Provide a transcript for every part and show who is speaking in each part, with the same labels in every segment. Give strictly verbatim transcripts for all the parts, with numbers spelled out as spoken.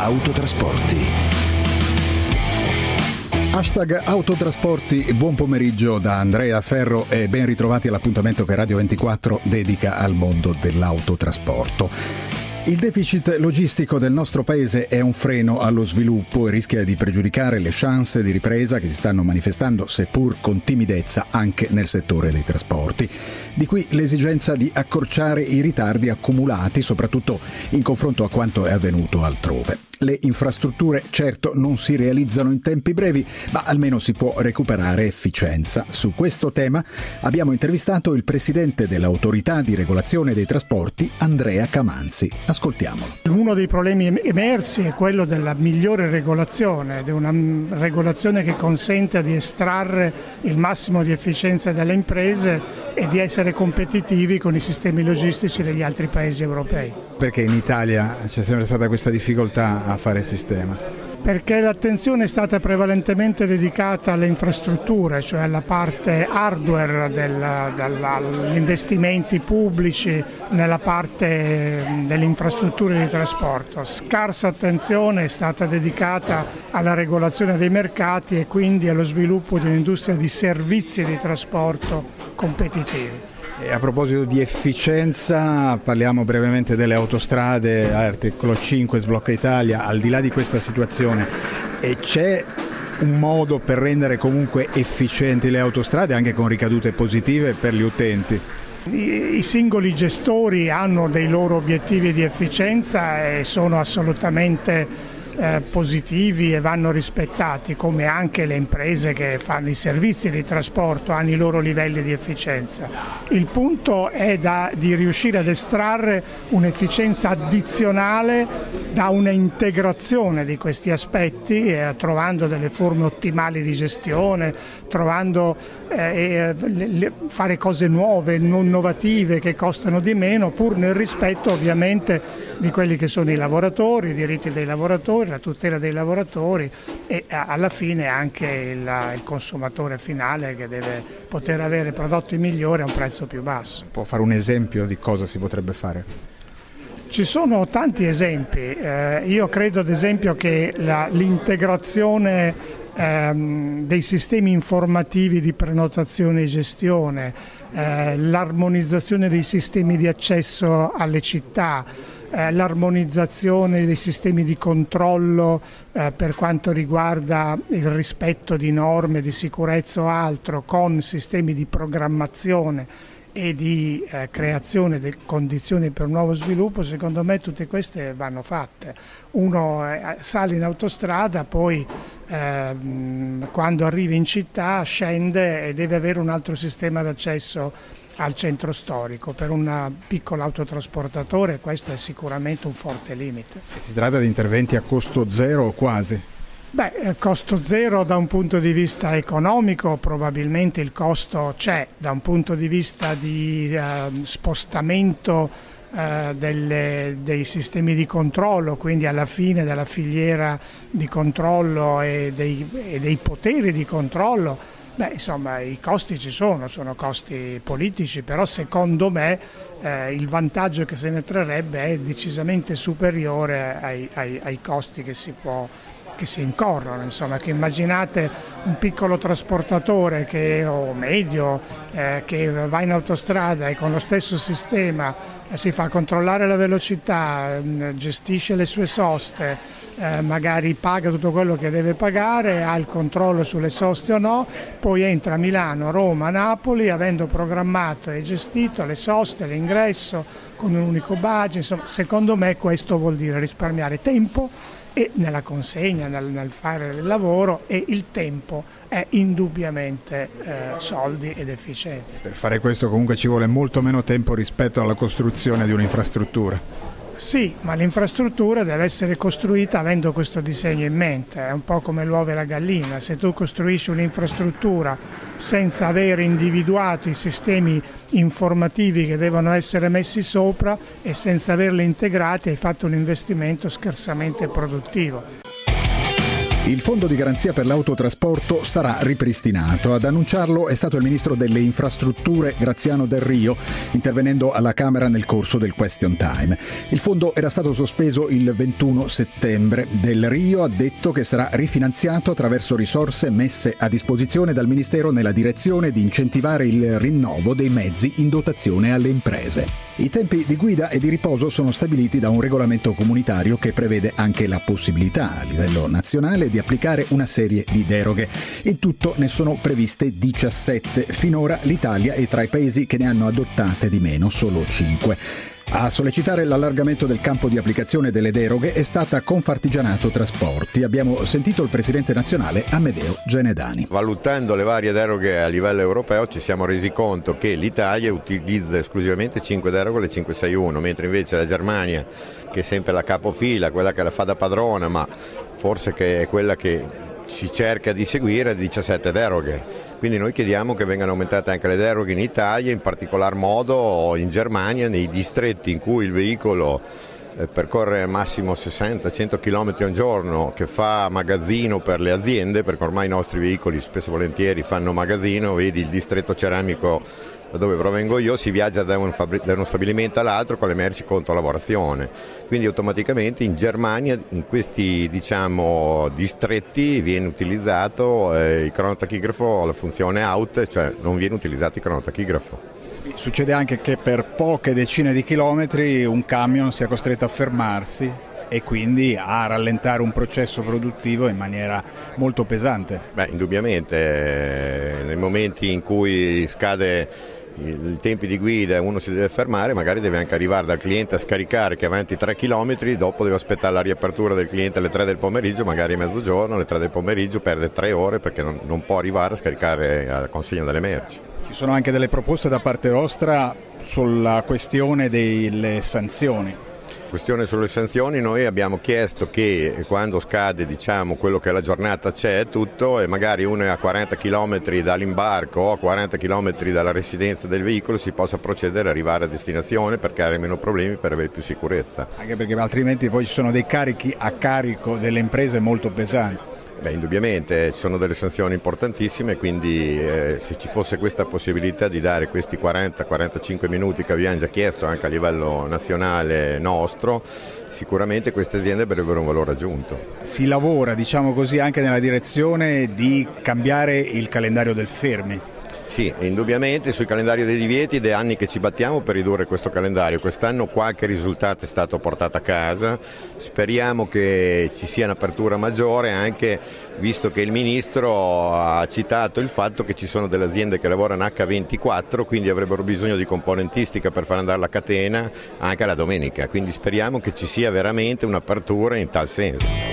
Speaker 1: Autotrasporti. Hashtag Autotrasporti, buon pomeriggio da Andrea Ferro e ben ritrovati all'appuntamento che Radio ventiquattro dedica al mondo dell'autotrasporto. Il deficit logistico del nostro paese è un freno allo sviluppo e rischia di pregiudicare le chance di ripresa che si stanno manifestando, seppur con timidezza, anche nel settore dei trasporti. Di qui l'esigenza di accorciare i ritardi accumulati, soprattutto in confronto a quanto è avvenuto altrove. Le infrastrutture certo non si realizzano in tempi brevi, ma almeno si può recuperare efficienza. Su questo tema abbiamo intervistato il presidente dell'Autorità di Regolazione dei Trasporti, Andrea Camanzi. Ascoltiamolo.
Speaker 2: Uno dei problemi emersi è quello della migliore regolazione, di una regolazione che consente di estrarre il massimo di efficienza dalle imprese e di essere competitivi con i sistemi logistici degli altri paesi europei.
Speaker 3: Perché in Italia c'è sempre stata questa difficoltà a fare il sistema?
Speaker 2: Perché l'attenzione è stata prevalentemente dedicata alle infrastrutture, cioè alla parte hardware del, degli investimenti pubblici nella parte delle infrastrutture di trasporto. Scarsa attenzione è stata dedicata alla regolazione dei mercati e quindi allo sviluppo di un'industria di servizi di trasporto competitivi.
Speaker 3: E a proposito di efficienza, parliamo brevemente delle autostrade, articolo cinque, Sblocca Italia. Al di là di questa situazione, e c'è un modo per rendere comunque efficienti le autostrade anche con ricadute positive per gli utenti?
Speaker 2: I singoli gestori hanno dei loro obiettivi di efficienza e sono assolutamente Eh, positivi e vanno rispettati, come anche le imprese che fanno i servizi di trasporto hanno i loro livelli di efficienza. Il punto è da, di riuscire ad estrarre un'efficienza addizionale da una integrazione di questi aspetti, eh, trovando delle forme ottimali di gestione, trovando eh, le, le, fare cose nuove, non innovative, che costano di meno, pur nel rispetto ovviamente di quelli che sono i lavoratori, i diritti dei lavoratori, la tutela dei lavoratori e alla fine anche il, il consumatore finale che deve poter avere prodotti migliori a un prezzo più basso.
Speaker 3: Può fare un esempio di cosa si potrebbe fare?
Speaker 2: Ci sono tanti esempi, eh, io credo ad esempio che la, l'integrazione ehm, dei sistemi informativi di prenotazione e gestione, eh, l'armonizzazione dei sistemi di accesso alle città, Eh, l'armonizzazione dei sistemi di controllo eh, per quanto riguarda il rispetto di norme di sicurezza o altro, con sistemi di programmazione e di eh, creazione di condizioni per un nuovo sviluppo, secondo me tutte queste vanno fatte. Uno eh, sale in autostrada, poi eh, quando arriva in città scende e deve avere un altro sistema d'accesso al centro storico. Per un piccolo autotrasportatore questo è sicuramente un forte limite.
Speaker 3: Si tratta di interventi a costo zero o quasi?
Speaker 2: Beh, costo zero da un punto di vista economico, probabilmente il costo c'è, da un punto di vista di eh, spostamento eh, delle, dei sistemi di controllo, quindi alla fine della filiera di controllo e dei, e dei poteri di controllo. Beh, insomma, i costi ci sono, sono costi politici, però secondo me eh, il vantaggio che se ne trarrebbe è decisamente superiore ai, ai, ai costi che si può che si incorrono, insomma, che immaginate un piccolo trasportatore che, o medio eh, che va in autostrada e con lo stesso sistema eh, si fa controllare la velocità, mh, gestisce le sue soste, eh, magari paga tutto quello che deve pagare, ha il controllo sulle soste o no, poi entra a Milano, Roma, Napoli, avendo programmato e gestito le soste, l'ingresso con un unico badge. Insomma, secondo me questo vuol dire risparmiare tempo e nella consegna, nel, nel fare il lavoro, e il tempo è indubbiamente eh, soldi ed efficienza.
Speaker 3: Per fare questo comunque ci vuole molto meno tempo rispetto alla costruzione di un'infrastruttura.
Speaker 2: Sì, ma l'infrastruttura deve essere costruita avendo questo disegno in mente, è un po' come l'uovo e la gallina. Se tu costruisci un'infrastruttura senza aver individuato i sistemi informativi che devono essere messi sopra e senza averli integrati, hai fatto un investimento scarsamente produttivo.
Speaker 1: Il fondo di garanzia per l'autotrasporto sarà ripristinato. Ad annunciarlo è stato il ministro delle infrastrutture Graziano Del Rio, intervenendo alla Camera nel corso del question time. Il fondo era stato sospeso il ventuno settembre. Del Rio ha detto che sarà rifinanziato attraverso risorse messe a disposizione dal Ministero nella direzione di incentivare il rinnovo dei mezzi in dotazione alle imprese. I tempi di guida e di riposo sono stabiliti da un regolamento comunitario che prevede anche la possibilità a livello nazionale di applicare una serie di deroghe. In tutto ne sono previste diciassette. Finora l'Italia è tra i paesi che ne hanno adottate di meno, solo cinque. A sollecitare l'allargamento del campo di applicazione delle deroghe è stata Confartigianato Trasporti. Abbiamo sentito il presidente nazionale Amedeo Genedani.
Speaker 4: Valutando le varie deroghe a livello europeo ci siamo resi conto che l'Italia utilizza esclusivamente cinque deroghe, le cinque sei uno, mentre invece la Germania, che è sempre la capofila, quella che la fa da padrona, ma forse che è quella che si cerca di seguire, diciassette deroghe. Quindi noi chiediamo che vengano aumentate anche le deroghe in Italia, in particolar modo in Germania, nei distretti in cui il veicolo eh, percorre al massimo sessanta cento chilometri al giorno, che fa magazzino per le aziende, perché ormai i nostri veicoli spesso e volentieri fanno magazzino. Vedi il distretto ceramico da dove provengo io, si viaggia da, un fabri- da uno stabilimento all'altro con le merci contro lavorazione, quindi automaticamente in Germania in questi diciamo distretti viene utilizzato eh, il cronotachigrafo, la funzione out, cioè non viene utilizzato il cronotachigrafo.
Speaker 3: Succede anche che per poche decine di chilometri un camion sia costretto a fermarsi e quindi a rallentare un processo produttivo in maniera molto pesante.
Speaker 4: Beh, indubbiamente, nei momenti in cui scade i tempi di guida e uno si deve fermare, magari deve anche arrivare dal cliente a scaricare che è avanti tre chilometri, dopo deve aspettare la riapertura del cliente alle tre del pomeriggio, magari a mezzogiorno, alle tre del pomeriggio, perde tre ore perché non, non può arrivare a scaricare la consegna delle merci.
Speaker 3: Ci sono anche delle proposte da parte vostra sulla questione delle sanzioni.
Speaker 4: Questione sulle sanzioni, noi abbiamo chiesto che quando scade diciamo quello che è la giornata c'è tutto e magari uno è a quaranta chilometri dall'imbarco o a quaranta chilometri dalla residenza del veicolo si possa procedere ad arrivare a destinazione per creare meno problemi, per avere più sicurezza.
Speaker 3: Anche perché altrimenti poi ci sono dei carichi a carico delle imprese molto pesanti.
Speaker 4: Beh, indubbiamente ci sono delle sanzioni importantissime, quindi eh, se ci fosse questa possibilità di dare questi quaranta quarantacinque minuti che abbiamo già chiesto anche a livello nazionale nostro, sicuramente queste aziende avrebbero un valore aggiunto.
Speaker 3: Si lavora, diciamo così, anche nella direzione di cambiare il calendario del fermi.
Speaker 4: Sì, indubbiamente sui calendari dei divieti ed è anni che ci battiamo per ridurre questo calendario. Quest'anno qualche risultato è stato portato a casa, speriamo che ci sia un'apertura maggiore, anche visto che il Ministro ha citato il fatto che ci sono delle aziende che lavorano acca ventiquattro, quindi avrebbero bisogno di componentistica per far andare la catena anche la domenica, quindi speriamo che ci sia veramente un'apertura in tal senso.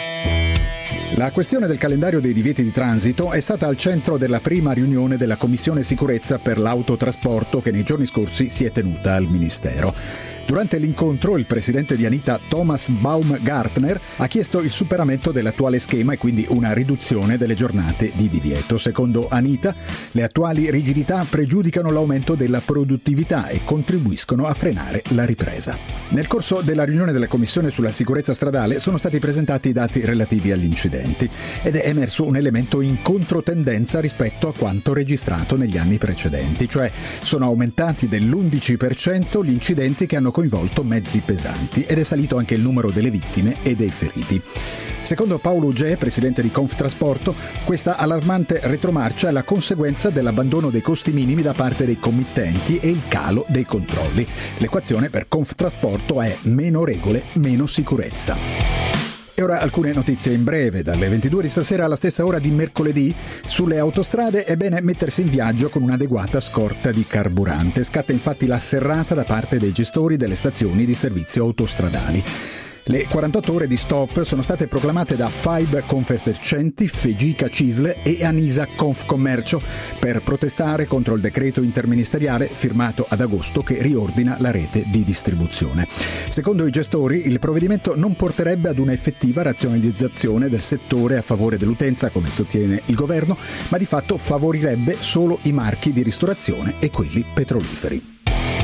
Speaker 1: La questione del calendario dei divieti di transito è stata al centro della prima riunione della Commissione Sicurezza per l'autotrasporto che nei giorni scorsi si è tenuta al Ministero. Durante l'incontro il presidente di Anita, Thomas Baumgartner, ha chiesto il superamento dell'attuale schema e quindi una riduzione delle giornate di divieto. Secondo Anita, le attuali rigidità pregiudicano l'aumento della produttività e contribuiscono a frenare la ripresa. Nel corso della riunione della Commissione sulla sicurezza stradale sono stati presentati i dati relativi agli incidenti ed è emerso un elemento in controtendenza rispetto a quanto registrato negli anni precedenti, cioè sono aumentati dell'undici per cento gli incidenti che hanno coinvolto mezzi pesanti ed è salito anche il numero delle vittime e dei feriti. Secondo Paolo Ugè, presidente di Conftrasporto, questa allarmante retromarcia è la conseguenza dell'abbandono dei costi minimi da parte dei committenti e il calo dei controlli. L'equazione per Conftrasporto è meno regole, meno sicurezza. E ora alcune notizie in breve. Dalle ventidue di stasera alla stessa ora di mercoledì sulle autostrade è bene mettersi in viaggio con un'adeguata scorta di carburante. Scatta infatti la serrata da parte dei gestori delle stazioni di servizio autostradali. Le quarantotto ore di stop sono state proclamate da Fibe Confesercenti, Fegica Cisle e Anisa Confcommercio per protestare contro il decreto interministeriale firmato ad agosto che riordina la rete di distribuzione. Secondo i gestori, il provvedimento non porterebbe ad una effettiva razionalizzazione del settore a favore dell'utenza, come sostiene il governo, ma di fatto favorirebbe solo i marchi di ristorazione e quelli petroliferi.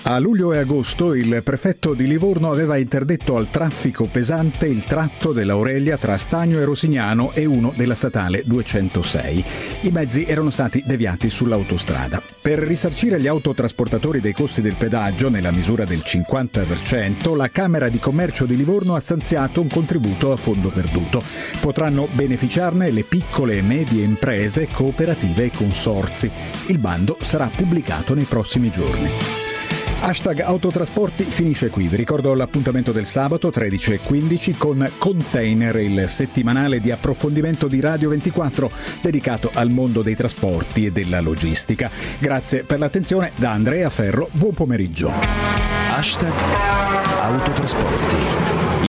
Speaker 1: A luglio e agosto il prefetto di Livorno aveva interdetto al traffico pesante il tratto dell'Aurelia tra Stagno e Rosignano e uno della statale duecentosei. I mezzi erano stati deviati sull'autostrada. Per risarcire gli autotrasportatori dei costi del pedaggio nella misura del cinquanta per cento, la Camera di Commercio di Livorno ha stanziato un contributo a fondo perduto. Potranno beneficiarne le piccole e medie imprese, cooperative e consorzi. Il bando sarà pubblicato nei prossimi giorni. Hashtag Autotrasporti finisce qui. Vi ricordo l'appuntamento del sabato tredici e quindici con Container, il settimanale di approfondimento di Radio ventiquattro dedicato al mondo dei trasporti e della logistica. Grazie per l'attenzione da Andrea Ferro, buon pomeriggio.
Speaker 5: Hashtag Autotrasporti.